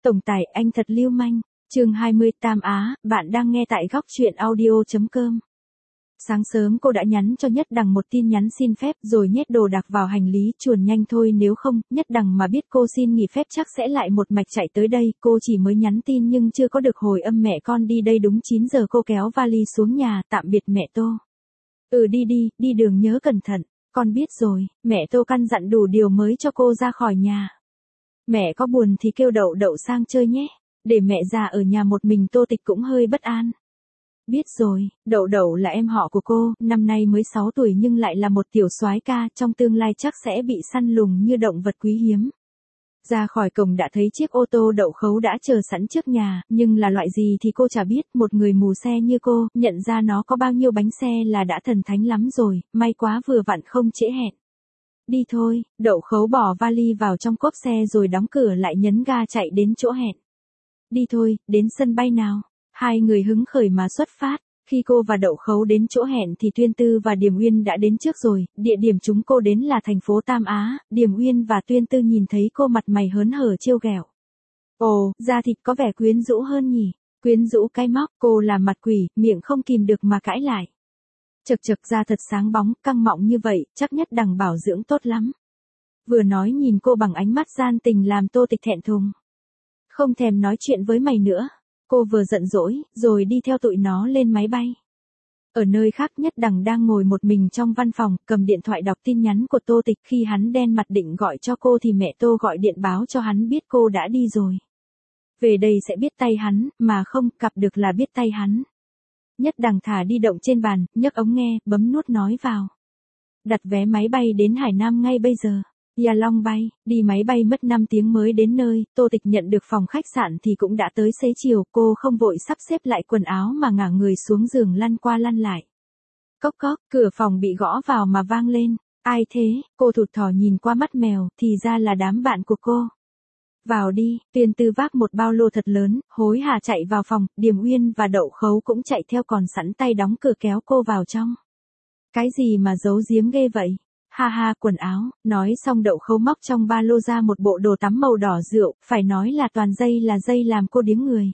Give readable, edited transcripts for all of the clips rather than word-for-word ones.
Tổng tài anh thật lưu manh. Chương 20 Tam Á, bạn đang nghe tại góc truyện audio.com. Sáng sớm cô đã nhắn cho Nhất Đằng một tin nhắn xin phép rồi nhét đồ đạc vào hành lý, chuồn nhanh thôi, nếu không, Nhất Đằng mà biết cô xin nghỉ phép chắc sẽ lại một mạch chạy tới đây. Cô chỉ mới nhắn tin nhưng chưa có được hồi âm mẹ con đi đây đúng 9 giờ. Cô kéo vali xuống nhà, tạm biệt mẹ Tô. Đi đường nhớ cẩn thận, con biết rồi, mẹ Tô căn dặn đủ điều mới cho cô ra khỏi nhà. Mẹ có buồn thì kêu Đậu Đậu sang chơi nhé, để mẹ già ở nhà một mình. Tô Tịch cũng hơi bất an. Biết rồi, Đậu Đậu là em họ của cô, năm nay mới 6 tuổi nhưng lại là một tiểu soái ca, trong tương lai chắc sẽ bị săn lùng như động vật quý hiếm. Ra khỏi cổng đã thấy chiếc ô tô Đậu Khấu đã chờ sẵn trước nhà, nhưng là loại gì thì cô chả biết, một người mù xe như cô, nhận ra nó có bao nhiêu bánh xe là đã thần thánh lắm rồi, may quá vừa vặn không trễ hẹn. Đi thôi, Đậu Khấu bỏ vali vào trong cốp xe rồi đóng cửa lại, nhấn ga chạy đến chỗ hẹn. Đi thôi, đến sân bay nào. Hai người hứng khởi mà xuất phát. Khi cô và Đậu Khấu đến chỗ hẹn thì Tuyên Tư và Điềm Uyên đã đến trước rồi. Địa điểm chúng cô đến là thành phố Tam Á. Điềm Uyên và Tuyên Tư nhìn thấy cô mặt mày hớn hở trêu ghẹo. Ồ, da thịt có vẻ quyến rũ hơn nhỉ. Quyến rũ cái móc, cô làm mặt quỷ, miệng không kìm được mà cãi lại. Chật da thật sáng bóng, căng mọng như vậy, chắc Nhất Đằng bảo dưỡng tốt lắm. Vừa nói nhìn cô bằng ánh mắt gian tình làm Tô Tịch thẹn thùng. Không thèm nói chuyện với mày nữa. Cô vừa giận dỗi, rồi đi theo tụi nó lên máy bay. Ở nơi khác, Nhất Đằng đang ngồi một mình trong văn phòng, cầm điện thoại đọc tin nhắn của Tô Tịch. Khi hắn đen mặt định gọi cho cô thì mẹ Tô gọi điện báo cho hắn biết cô đã đi rồi. Về đây sẽ biết tay hắn, mà không, cặp được là biết tay hắn. Nhất Đằng thả di động trên bàn, nhấc ống nghe, bấm nút nói vào. Đặt vé máy bay đến Hải Nam ngay bây giờ. Gia Long bay, đi máy bay mất 5 tiếng mới đến nơi. Tô Tịch nhận được phòng khách sạn thì cũng đã tới xế chiều. Cô không vội sắp xếp lại quần áo mà ngả người xuống giường lăn qua lăn lại. Cốc cốc, cửa phòng bị gõ vào mà vang lên. Ai thế? Cô thụt thò nhìn qua mắt mèo, thì ra là đám bạn của cô. Vào đi. Tuyên Tư vác một ba lô thật lớn, hối hả chạy vào phòng. Điềm Uyên và Đậu Khấu cũng chạy theo, còn sẵn tay đóng cửa kéo cô vào trong. Cái gì mà giấu giếm ghê vậy? Ha ha, quần áo. Nói xong Đậu Khấu móc trong ba lô ra một bộ đồ tắm màu đỏ rượu, phải nói là toàn dây là dây làm cô điếng người.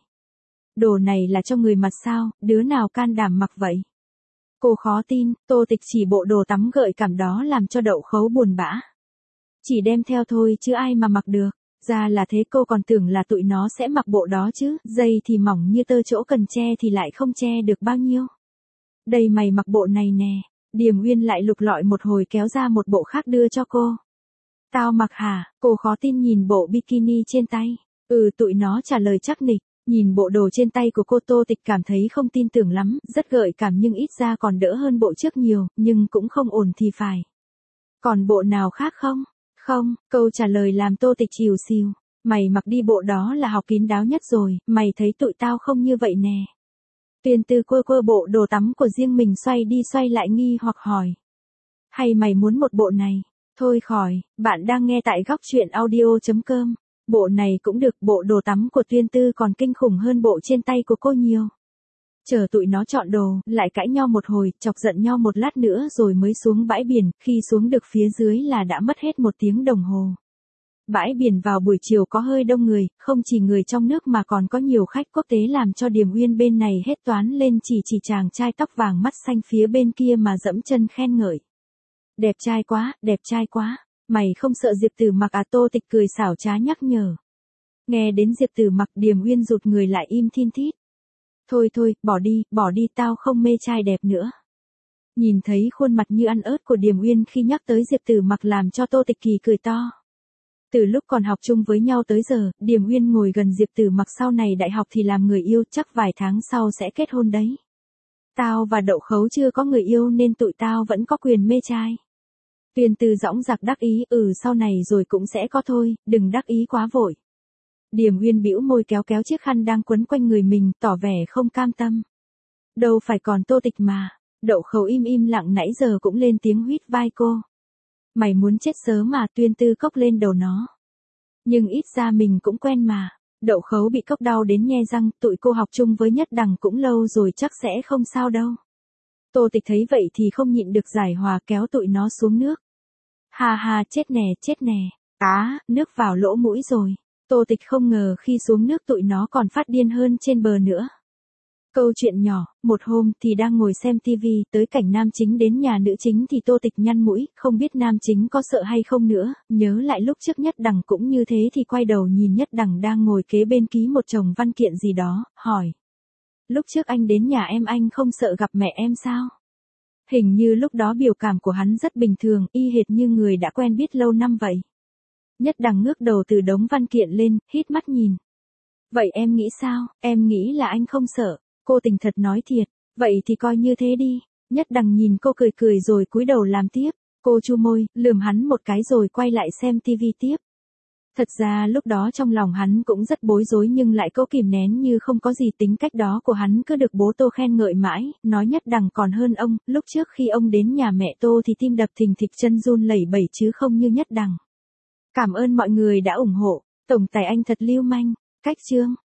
Đồ này là cho người mặt sao, đứa nào can đảm mặc vậy? Cô khó tin. Tô Tịch chỉ bộ đồ tắm gợi cảm đó làm cho Đậu Khấu buồn bã. Chỉ đem theo thôi chứ ai mà mặc được. Ra là thế, cô còn tưởng là tụi nó sẽ mặc bộ đó chứ, dây thì mỏng như tơ, chỗ cần che thì lại không che được bao nhiêu. Đây mày mặc bộ này nè. Điềm Uyên lại lục lọi một hồi kéo ra một bộ khác đưa cho cô. Tao mặc hả? Cô khó tin nhìn bộ bikini trên tay. Tụi nó trả lời chắc nịch. Nhìn bộ đồ trên tay của cô, Tô Tịch cảm thấy không tin tưởng lắm, rất gợi cảm nhưng ít ra còn đỡ hơn bộ trước nhiều, nhưng cũng không ổn thì phải. Còn bộ nào khác không? Không, câu trả lời làm Tô Tịch chìu xìu. Mày mặc đi bộ đó là học kín đáo nhất rồi, mày thấy tụi tao không như vậy nè. Tuyên Tư quơ bộ đồ tắm của riêng mình xoay đi xoay lại nghi hoặc hỏi. Hay mày muốn một bộ này? Thôi khỏi, bạn đang nghe tại góc truyện audio.com. Bộ này cũng được, bộ đồ tắm của Tuyên Tư còn kinh khủng hơn bộ trên tay của cô nhiều. Chờ tụi nó chọn đồ, lại cãi nhau một hồi, chọc giận nhau một lát nữa rồi mới xuống bãi biển, khi xuống được phía dưới là đã mất hết 1 tiếng đồng hồ. Bãi biển vào buổi chiều có hơi đông người, không chỉ người trong nước mà còn có nhiều khách quốc tế làm cho Điềm Uyên bên này hết toán lên, chỉ chàng trai tóc vàng mắt xanh phía bên kia mà dẫm chân khen ngợi. Đẹp trai quá, mày không sợ Diệp Tử Mặc à? Tô Tịch cười xảo trá nhắc nhở. Nghe đến Diệp Tử Mặc, Điềm Uyên rụt người lại im thin thít. Thôi, bỏ đi, tao không mê trai đẹp nữa. Nhìn thấy khuôn mặt như ăn ớt của Điềm Uyên khi nhắc tới Diệp Tử Mặc làm cho Tô Tịch kỳ cười to. Từ lúc còn học chung với nhau tới giờ, Điềm Uyên ngồi gần Diệp Tử Mặc, sau này đại học thì làm người yêu, chắc vài tháng sau sẽ kết hôn đấy. Tao và Đậu Khấu chưa có người yêu nên tụi tao vẫn có quyền mê trai. Tuyên Tư dõng dạc đắc ý, sau này rồi cũng sẽ có thôi, đừng đắc ý quá vội. Điềm Uyên bĩu môi kéo chiếc khăn đang quấn quanh người mình, tỏ vẻ không cam tâm. Đâu phải còn Tô Tịch mà. Đậu Khấu im lặng nãy giờ cũng lên tiếng huýt vai cô. Mày muốn chết sớm mà? Tuyên Tư cốc lên đầu nó. Nhưng ít ra mình cũng quen mà. Đậu Khấu bị cốc đau đến nhe răng, tụi cô học chung với Nhất Đằng cũng lâu rồi, chắc sẽ không sao đâu. Tô Tịch thấy vậy thì không nhịn được giải hòa, kéo tụi nó xuống nước. Ha ha, chết nè. Nước vào lỗ mũi rồi. Tô Tịch không ngờ khi xuống nước tụi nó còn phát điên hơn trên bờ nữa. Câu chuyện nhỏ, một hôm thì đang ngồi xem tivi, tới cảnh nam chính đến nhà nữ chính thì Tô Tịch nhăn mũi, không biết nam chính có sợ hay không nữa, nhớ lại lúc trước Nhất Đằng cũng như thế thì quay đầu nhìn Nhất Đằng đang ngồi kế bên ký một chồng văn kiện gì đó, hỏi. Lúc trước anh đến nhà em anh không sợ gặp mẹ em sao? Hình như lúc đó biểu cảm của hắn rất bình thường, y hệt như người đã quen biết lâu năm vậy. Nhất Đằng ngước đầu từ đống văn kiện lên, hít mắt nhìn. Vậy em nghĩ sao? Em nghĩ là anh không sợ. Cô thành thật nói thiệt. Vậy thì coi như thế đi. Nhất Đằng nhìn cô cười cười rồi cúi đầu làm tiếp. Cô chu môi, lườm hắn một cái rồi quay lại xem tivi tiếp. Thật ra lúc đó trong lòng hắn cũng rất bối rối nhưng lại cố kìm nén như không có gì, tính cách đó của hắn cứ được bố Tô khen ngợi mãi, nói Nhất Đằng còn hơn ông, lúc trước khi ông đến nhà mẹ Tô thì tim đập thình thịch chân run lẩy bẩy chứ không như Nhất Đằng. Cảm ơn mọi người đã ủng hộ, tổng tài anh thật lưu manh, cách chương.